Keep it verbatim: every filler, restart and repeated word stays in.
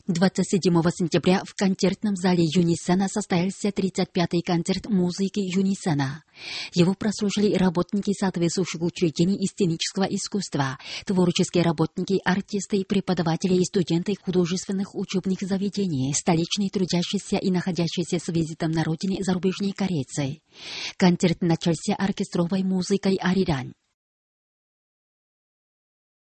двадцать седьмого сентября в концертном зале Юнисена состоялся тридцать пятый концерт музыки Юнисена. Его прослушали работники соответствующих учреждений и сценического искусства, творческие работники, артисты, преподаватели и студенты художественных учебных заведений, столичные трудящиеся и находящиеся с визитом на родине зарубежные корейцы. Концерт начался оркестровой музыкой «Ариран».